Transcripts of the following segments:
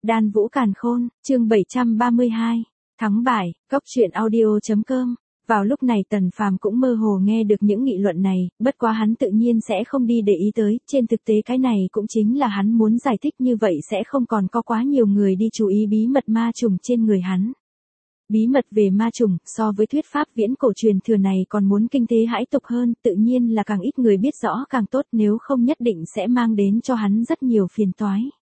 Đan Vũ Càn Khôn, chương 732, thắng bại, Cốc truyện audio.com. Vào lúc này Tần Phàm cũng mơ hồ nghe được những nghị luận này, bất quá hắn tự nhiên sẽ không đi để ý tới, trên thực tế cái này cũng chính là hắn muốn giải thích, như vậy sẽ không còn có quá nhiều người đi chú ý bí mật ma trùng trên người hắn. Bí mật về ma trùng, so với thuyết pháp viễn cổ truyền thừa này còn muốn kinh thế hãi tục hơn, tự nhiên là càng ít người biết rõ càng tốt, nếu không nhất định sẽ mang đến cho hắn rất nhiều phiền toái.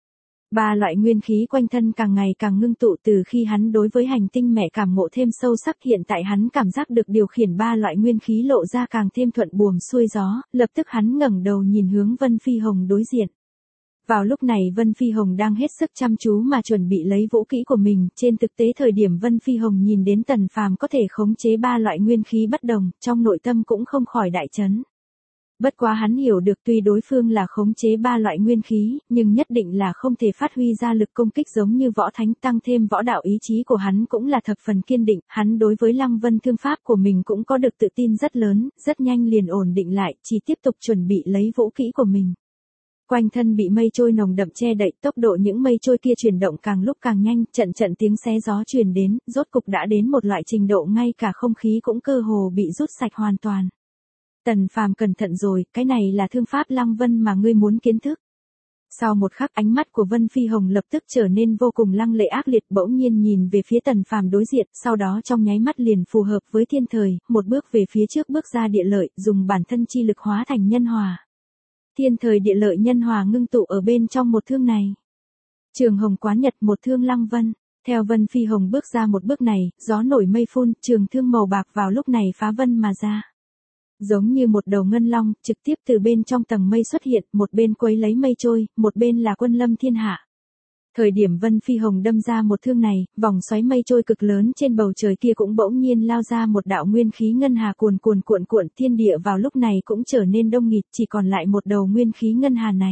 Ba loại nguyên khí quanh thân càng ngày càng ngưng tụ, từ khi hắn đối với hành tinh mẹ cảm ngộ thêm sâu sắc, hiện tại hắn cảm giác được điều khiển ba loại nguyên khí lộ ra càng thêm thuận buồm xuôi gió, lập tức hắn ngẩng đầu nhìn hướng Vân Phi Hồng đối diện. Vào lúc này Vân Phi Hồng đang hết sức chăm chú mà chuẩn bị lấy vũ kỹ của mình, trên thực tế thời điểm Vân Phi Hồng nhìn đến Tần Phàm có thể khống chế ba loại nguyên khí bất đồng, trong nội tâm cũng không khỏi đại chấn. Bất quá hắn hiểu được tuy đối phương là khống chế ba loại nguyên khí, nhưng nhất định là không thể phát huy ra lực công kích giống như võ thánh, tăng thêm võ đạo ý chí của hắn cũng là thập phần kiên định, hắn đối với Lăng Vân thương pháp của mình cũng có được tự tin rất lớn, rất nhanh liền ổn định lại, chỉ tiếp tục chuẩn bị lấy vũ kỹ của mình. Quanh thân bị mây trôi nồng đậm che đậy, tốc độ những mây trôi kia chuyển động càng lúc càng nhanh, trận trận tiếng xé gió truyền đến, rốt cục đã đến một loại trình độ ngay cả không khí cũng cơ hồ bị rút sạch hoàn toàn. Tần Phàm cẩn thận rồi, cái này là thương pháp Lăng Vân mà ngươi muốn kiến thức. Sau một khắc ánh mắt của Vân Phi Hồng lập tức trở nên vô cùng lăng lệ ác liệt, bỗng nhiên nhìn về phía Tần Phàm đối diện, sau đó trong nháy mắt liền phù hợp với thiên thời, một bước về phía trước bước ra địa lợi, dùng bản thân chi lực hóa thành nhân hòa. Thiên thời địa lợi nhân hòa ngưng tụ ở bên trong một thương này. Trường Hồng Quán Nhật, một thương Lăng Vân. Theo Vân Phi Hồng bước ra một bước này, gió nổi mây phun, trường thương màu bạc vào lúc này phá vân mà ra. Giống như một đầu ngân long, trực tiếp từ bên trong tầng mây xuất hiện, một bên quấy lấy mây trôi, một bên là quân lâm thiên hạ. Thời điểm Vân Phi Hồng đâm ra một thương này, vòng xoáy mây trôi cực lớn trên bầu trời kia cũng bỗng nhiên lao ra một đạo nguyên khí ngân hà cuồn cuộn, thiên địa vào lúc này cũng trở nên đông nghịt, chỉ còn lại một đầu nguyên khí ngân hà này.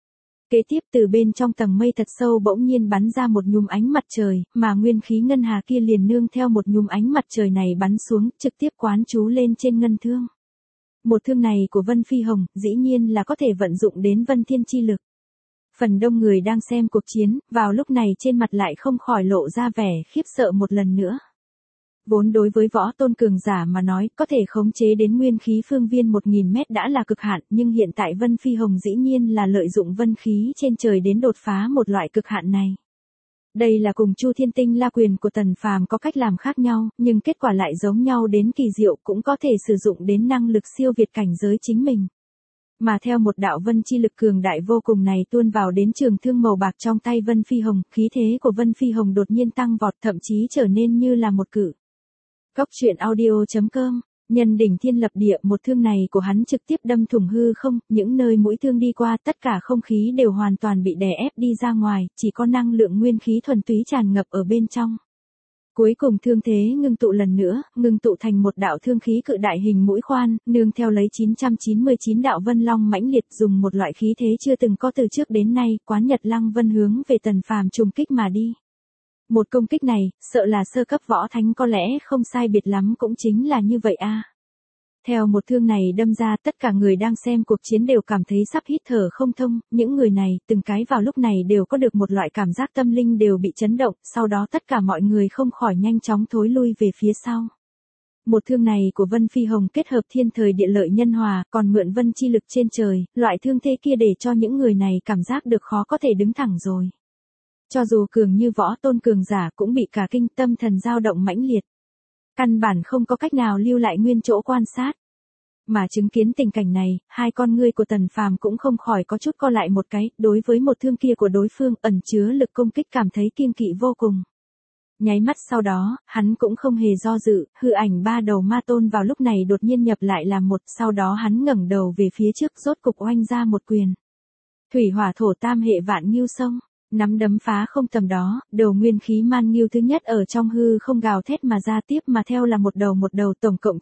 Kế tiếp từ bên trong tầng mây thật sâu bỗng nhiên bắn ra một nhúm ánh mặt trời, mà nguyên khí ngân hà kia liền nương theo một nhúm ánh mặt trời này bắn xuống, trực tiếp quán chú lên trên ngân thương. Một thương này của Vân Phi Hồng, dĩ nhiên là có thể vận dụng đến Vân Thiên chi lực. Phần đông người đang xem cuộc chiến, vào lúc này trên mặt lại không khỏi lộ ra vẻ khiếp sợ một lần nữa. Vốn đối với võ tôn cường giả mà nói, có thể khống chế đến nguyên khí phương viên 1000 mét đã là cực hạn, nhưng hiện tại Vân Phi Hồng dĩ nhiên là lợi dụng vân khí trên trời đến đột phá một loại cực hạn này. Đây là cùng Chu Thiên Tinh La Quyền của Tần Phàm có cách làm khác nhau, nhưng kết quả lại giống nhau đến kỳ diệu, cũng có thể sử dụng đến năng lực siêu việt cảnh giới chính mình. Mà theo một đạo vân chi lực cường đại vô cùng này tuôn vào đến trường thương màu bạc trong tay Vân Phi Hồng, khí thế của Vân Phi Hồng đột nhiên tăng vọt, thậm chí trở nên như là một cự. Cốc truyện audio.com. Nhân đỉnh thiên lập địa, một thương này của hắn trực tiếp đâm thủng hư không, những nơi mũi thương đi qua tất cả không khí đều hoàn toàn bị đè ép đi ra ngoài, chỉ có năng lượng nguyên khí thuần túy tràn ngập ở bên trong. Cuối cùng thương thế ngưng tụ lần nữa, ngưng tụ thành một đạo thương khí cự đại hình mũi khoan, nương theo lấy 999 đạo vân long mãnh liệt, dùng một loại khí thế chưa từng có từ trước đến nay, quán nhật Lăng Vân hướng về Tần Phàm trùng kích mà đi. Một công kích này, sợ là sơ cấp võ thánh có lẽ không sai biệt lắm cũng chính là như vậy a. Theo một thương này đâm ra, tất cả người đang xem cuộc chiến đều cảm thấy sắp hít thở không thông, những người này, từng cái vào lúc này đều có được một loại cảm giác tâm linh đều bị chấn động, sau đó tất cả mọi người không khỏi nhanh chóng thối lui về phía sau. Một thương này của Vân Phi Hồng kết hợp thiên thời địa lợi nhân hòa, còn mượn vân chi lực trên trời, loại thương thế kia để cho những người này cảm giác được khó có thể đứng thẳng rồi. Cho dù cường như võ tôn cường giả cũng bị cả kinh, tâm thần dao động mãnh liệt. Căn bản không có cách nào lưu lại nguyên chỗ quan sát. Mà chứng kiến tình cảnh này, hai con ngươi của Tần Phàm cũng không khỏi có chút co lại một cái, đối với một thương kia của đối phương ẩn chứa lực công kích cảm thấy kiêng kỵ vô cùng. Nháy mắt sau đó, hắn cũng không hề do dự, hư ảnh ba đầu ma tôn vào lúc này đột nhiên nhập lại làm một, sau đó hắn ngẩng đầu về phía trước rốt cục oanh ra một quyền. Thủy hỏa thổ tam hệ vạn nghiêu sông. Nắm đấm phá không tầm đó, đầu nguyên khí man nghiêu thứ nhất ở trong hư không gào thét mà ra, tiếp mà theo là một đầu tổng cộng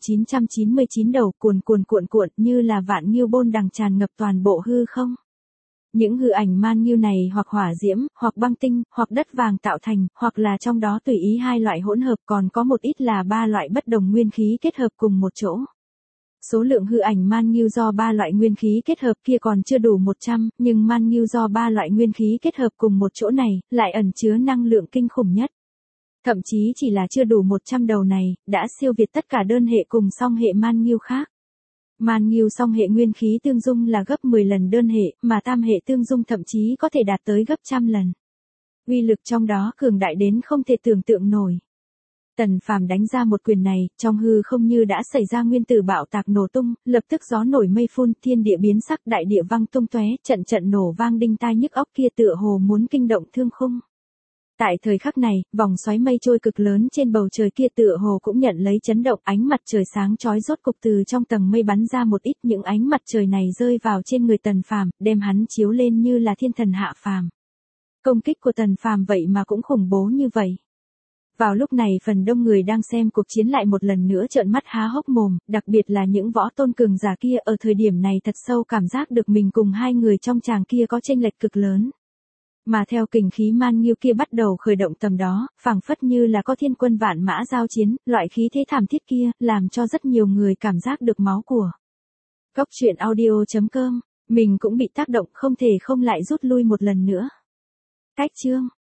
999 đầu cuồn như là vạn nghiêu bôn đằng tràn ngập toàn bộ hư không. Những hư ảnh man nghiêu này hoặc hỏa diễm, hoặc băng tinh, hoặc đất vàng tạo thành, hoặc là trong đó tùy ý hai loại hỗn hợp, còn có một ít là ba loại bất đồng nguyên khí kết hợp cùng một chỗ. Số lượng hư ảnh man nghiêu do 3 loại nguyên khí kết hợp kia còn chưa đủ 100, nhưng man nghiêu do 3 loại nguyên khí kết hợp cùng một chỗ này, lại ẩn chứa năng lượng kinh khủng nhất. Thậm chí chỉ là chưa đủ 100 đầu này, đã siêu việt tất cả đơn hệ cùng song hệ man nghiêu khác. Man nghiêu song hệ nguyên khí tương dung là gấp 10 lần đơn hệ, mà tam hệ tương dung thậm chí có thể đạt tới gấp trăm lần. Uy lực trong đó cường đại đến không thể tưởng tượng nổi. Tần Phàm đánh ra một quyền này, trong hư không như đã xảy ra nguyên tử bạo tạc nổ tung, lập tức gió nổi mây phun, thiên địa biến sắc, đại địa vang tung tóe, trận trận nổ vang đinh tai nhức óc kia tựa hồ muốn kinh động thương khung. Tại thời khắc này, vòng xoáy mây trôi cực lớn trên bầu trời kia tựa hồ cũng nhận lấy chấn động, ánh mặt trời sáng chói rốt cục từ trong tầng mây bắn ra một ít, những ánh mặt trời này rơi vào trên người Tần Phàm, đem hắn chiếu lên như là thiên thần hạ phàm. Công kích của Tần Phàm vậy mà cũng khủng bố như vậy. Vào lúc này phần đông người đang xem cuộc chiến lại một lần nữa trợn mắt há hốc mồm, đặc biệt là những võ tôn cường giả kia ở thời điểm này thật sâu cảm giác được mình cùng hai người trong tràng kia có chênh lệch cực lớn. Mà theo kình khí man nghiêu kia bắt đầu khởi động tầm đó, phảng phất như là có thiên quân vạn mã giao chiến, loại khí thế thảm thiết kia, làm cho rất nhiều người cảm giác được máu của. Góc truyện audio.com, mình cũng bị tác động không thể không lại rút lui một lần nữa. Cách chương